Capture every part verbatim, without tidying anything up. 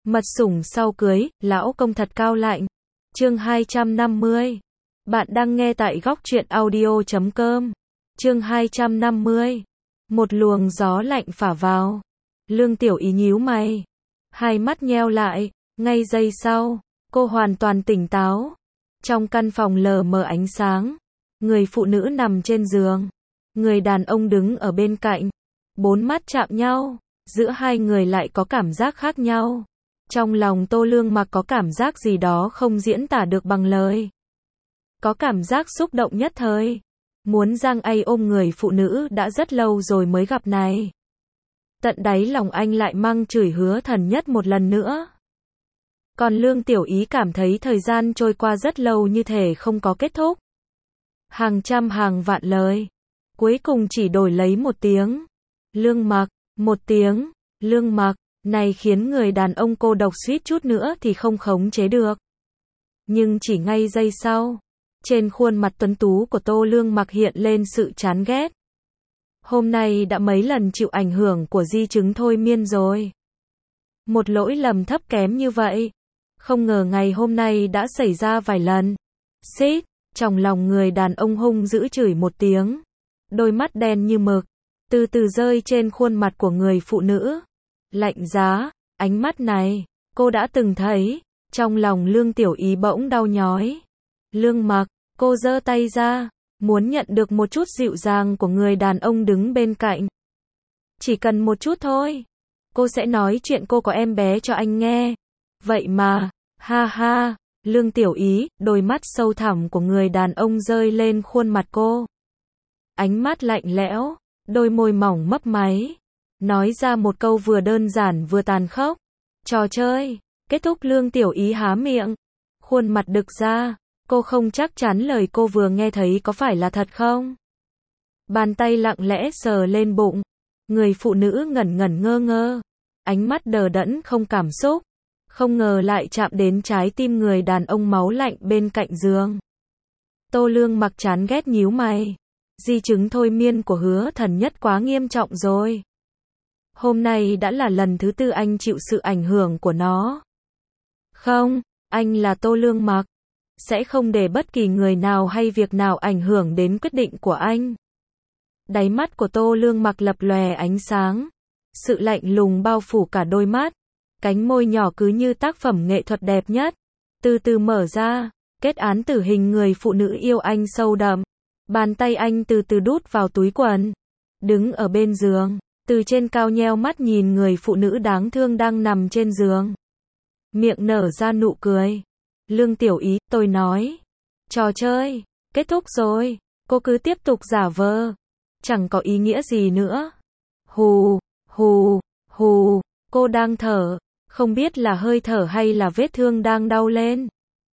Mật sủng sau cưới, lão công thật cao lạnh. Chương hai trăm năm mươi. Bạn đang nghe tại góc truyện audio chấm com. Chương hai trăm năm mươi. Một luồng gió lạnh phả vào. Lương Tiểu Ý nhíu mày. Hai mắt nheo lại. Ngay giây sau, cô hoàn toàn tỉnh táo. Trong căn phòng lờ mờ ánh sáng. Người phụ nữ nằm trên giường. Người đàn ông đứng ở bên cạnh. Bốn mắt chạm nhau. Giữa hai người lại có cảm giác khác nhau. Trong lòng Tô Lương Mặc có cảm giác gì đó không diễn tả được bằng lời. Có cảm giác xúc động nhất thời. Muốn giang tay ôm người phụ nữ đã rất lâu rồi mới gặp này. Tận đáy lòng anh lại mang chửi Hứa Thần Nhất một lần nữa. Còn Lương Tiểu Ý cảm thấy thời gian trôi qua rất lâu như thể không có kết thúc. Hàng trăm hàng vạn lời. Cuối cùng chỉ đổi lấy một tiếng. Lương Mặc, một tiếng, Lương Mặc. Này khiến người đàn ông cô độc suýt chút nữa thì không khống chế được. Nhưng chỉ ngay giây sau, trên khuôn mặt tuấn tú của Tô Lương Mặc hiện lên sự chán ghét. Hôm nay đã mấy lần chịu ảnh hưởng của di chứng thôi miên rồi. Một lỗi lầm thấp kém như vậy, không ngờ ngày hôm nay đã xảy ra vài lần. Xít, trong lòng người đàn ông hung dữ chửi một tiếng. Đôi mắt đen như mực, từ từ rơi trên khuôn mặt của người phụ nữ. Lạnh giá, ánh mắt này, cô đã từng thấy. Trong lòng Lương Tiểu Ý bỗng đau nhói. Lương Mặc, cô giơ tay ra, muốn nhận được một chút dịu dàng của người đàn ông đứng bên cạnh. Chỉ cần một chút thôi, cô sẽ nói chuyện cô có em bé cho anh nghe. Vậy mà, ha ha, Lương Tiểu Ý, đôi mắt sâu thẳm của người đàn ông rơi lên khuôn mặt cô. Ánh mắt lạnh lẽo, đôi môi mỏng mấp máy. Nói ra một câu vừa đơn giản vừa tàn khốc. Trò chơi, kết thúc. Lương Tiểu Ý há miệng. Khuôn mặt đực ra, cô không chắc chắn lời cô vừa nghe thấy có phải là thật không. Bàn tay lặng lẽ sờ lên bụng. Người phụ nữ ngẩn ngẩn ngơ ngơ. Ánh mắt đờ đẫn không cảm xúc. Không ngờ lại chạm đến trái tim người đàn ông máu lạnh bên cạnh giường. Tô Lương Mặc chán ghét nhíu mày. Di chứng thôi miên của Hứa Thần Nhất quá nghiêm trọng rồi. Hôm nay đã là lần thứ tư anh chịu sự ảnh hưởng của nó. Không, anh là Tô Lương Mặc. Sẽ không để bất kỳ người nào hay việc nào ảnh hưởng đến quyết định của anh. Đáy mắt của Tô Lương Mặc lập lòe ánh sáng. Sự lạnh lùng bao phủ cả đôi mắt. Cánh môi nhỏ cứ như tác phẩm nghệ thuật đẹp nhất. Từ từ mở ra, kết án tử hình người phụ nữ yêu anh sâu đậm. Bàn tay anh từ từ đút vào túi quần. Đứng ở bên giường. Từ trên cao nheo mắt nhìn người phụ nữ đáng thương đang nằm trên giường. Miệng nở ra nụ cười. Lương Tiểu Ý, tôi nói. Trò chơi, kết thúc rồi. Cô cứ tiếp tục giả vờ. Chẳng có ý nghĩa gì nữa. Hù, hù, hù. Cô đang thở. Không biết là hơi thở hay là vết thương đang đau lên.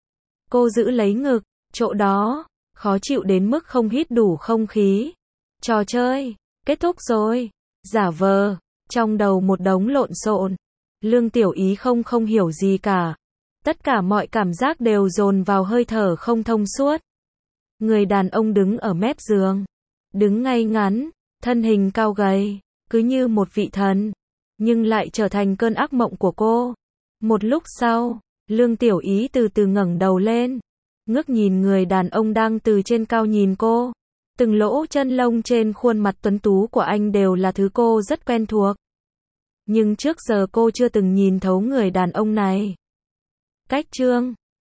Cô giữ lấy ngực. Chỗ đó, khó chịu đến mức không hít đủ không khí. Trò chơi, kết thúc rồi. Giả vờ, trong đầu một đống lộn xộn. Lương Tiểu Ý không không hiểu gì cả. Tất cả mọi cảm giác đều dồn vào hơi thở không thông suốt. Người đàn ông đứng ở mép giường. Đứng ngay ngắn, thân hình cao gầy, cứ như một vị thần. Nhưng lại trở thành cơn ác mộng của cô. Một lúc sau, Lương Tiểu Ý từ từ ngẩng đầu lên. Ngước nhìn người đàn ông đang từ trên cao nhìn cô. Từng lỗ chân lông trên khuôn mặt tuấn tú của anh đều là thứ cô rất quen thuộc. Nhưng trước giờ cô chưa từng nhìn thấu người đàn ông này. Cách chương